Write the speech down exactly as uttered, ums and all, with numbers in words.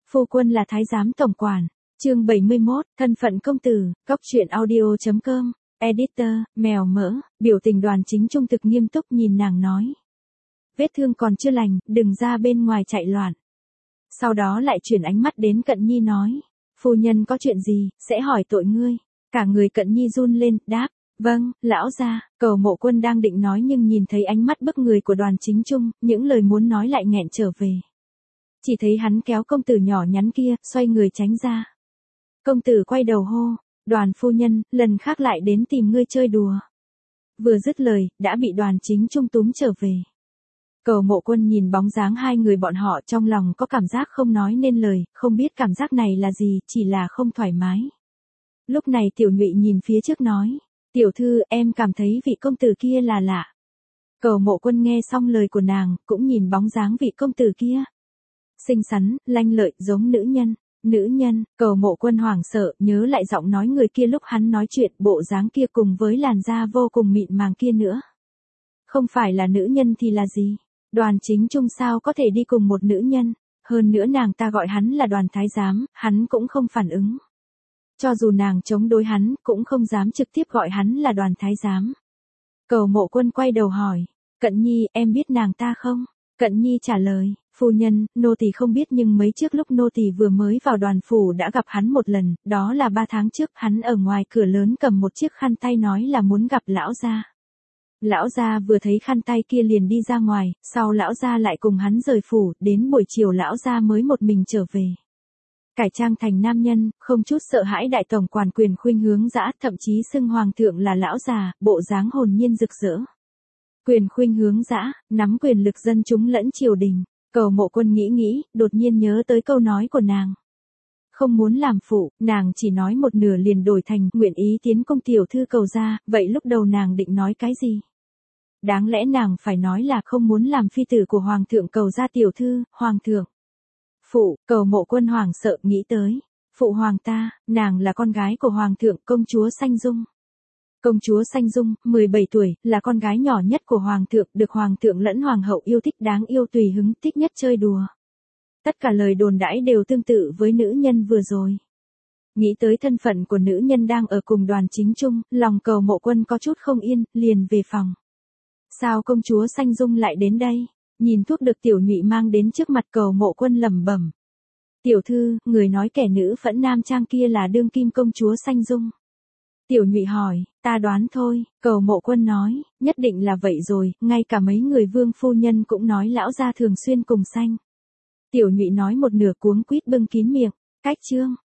Phu quân là thái giám tổng quản. Chương bảy mươi mốt, thân phận công tử, góc truyện audio chấm com, editor, mèo mỡ, biểu tình Đoàn Chính Trung thực nghiêm túc nhìn nàng nói. Vết thương còn chưa lành, đừng ra bên ngoài chạy loạn. Sau đó lại chuyển ánh mắt đến Cận Nhi nói, phu nhân có chuyện gì, sẽ hỏi tội ngươi. Cả người Cận Nhi run lên, đáp, vâng, lão gia. Cầu Mộ Quân đang định nói nhưng nhìn thấy ánh mắt bức người của Đoàn Chính Trung, những lời muốn nói lại nghẹn trở về. Chỉ thấy hắn kéo công tử nhỏ nhắn kia, xoay người tránh ra. Công tử quay đầu hô, Đoàn phu nhân, lần khác lại đến tìm ngươi chơi đùa. Vừa dứt lời, đã bị Đoàn Chính Trung túm trở về. Cầu Mộ Quân nhìn bóng dáng hai người bọn họ trong lòng có cảm giác không nói nên lời, không biết cảm giác này là gì, chỉ là không thoải mái. Lúc này Tiểu Nhụy nhìn phía trước nói, tiểu thư em cảm thấy vị công tử kia là lạ. Cầu Mộ Quân nghe xong lời của nàng, cũng nhìn bóng dáng vị công tử kia. Xinh xắn, lanh lợi, giống nữ nhân. Nữ nhân, Cầu Mộ Quân hoảng sợ, nhớ lại giọng nói người kia lúc hắn nói chuyện, bộ dáng kia cùng với làn da vô cùng mịn màng kia nữa. Không phải là nữ nhân thì là gì? Đoàn Chính Trung sao có thể đi cùng một nữ nhân? Hơn nữa nàng ta gọi hắn là Đoàn thái giám, hắn cũng không phản ứng. Cho dù nàng chống đối hắn, cũng không dám trực tiếp gọi hắn là Đoàn thái giám. Cầu Mộ Quân quay đầu hỏi, Cận Nhi, em biết nàng ta không? Cận Nhi trả lời, phu nhân, nô tỳ không biết nhưng mấy trước lúc nô tỳ vừa mới vào Đoàn phủ đã gặp hắn một lần, đó là ba tháng trước, hắn ở ngoài cửa lớn cầm một chiếc khăn tay nói là muốn gặp lão gia. Lão gia vừa thấy khăn tay kia liền đi ra ngoài, sau lão gia lại cùng hắn rời phủ, đến buổi chiều lão gia mới một mình trở về. Cải trang thành nam nhân, không chút sợ hãi đại tổng quản quyền khuynh hướng dã, thậm chí xưng hoàng thượng là lão già, bộ dáng hồn nhiên rực rỡ. Quyền khuynh hướng dã, nắm quyền lực dân chúng lẫn triều đình. Cầu Mộ Quân nghĩ nghĩ, đột nhiên nhớ tới câu nói của nàng. Không muốn làm phụ, nàng chỉ nói một nửa liền đổi thành nguyện ý tiến công tiểu thư Cầu gia, vậy lúc đầu nàng định nói cái gì? Đáng lẽ nàng phải nói là không muốn làm phi tử của hoàng thượng Cầu gia tiểu thư, hoàng thượng. Phụ, Cầu Mộ Quân hoảng sợ nghĩ tới. Phụ hoàng ta, nàng là con gái của hoàng thượng công chúa Sanh Dung. Công chúa Sanh Dung, mười bảy tuổi, là con gái nhỏ nhất của hoàng thượng, được hoàng thượng lẫn hoàng hậu yêu thích, đáng yêu tùy hứng, thích nhất chơi đùa. Tất cả lời đồn đãi đều tương tự với nữ nhân vừa rồi. Nghĩ tới thân phận của nữ nhân đang ở cùng Đoàn Chính Trung, lòng Cầu Mộ Quân có chút không yên, liền về phòng. Sao công chúa Sanh Dung lại đến đây? Nhìn thuốc được Tiểu Nhụy mang đến trước mặt Cầu Mộ Quân lẩm bẩm. Tiểu thư, người nói kẻ nữ phẫn nam trang kia là đương kim công chúa Sanh Dung. Tiểu Nhụy hỏi, ta đoán thôi, Cầu Mộ Quân nói, nhất định là vậy rồi, ngay cả mấy người vương phu nhân cũng nói lão gia thường xuyên cùng sanh. Tiểu Nhụy nói một nửa cuống quýt bưng kín miệng, cách chương.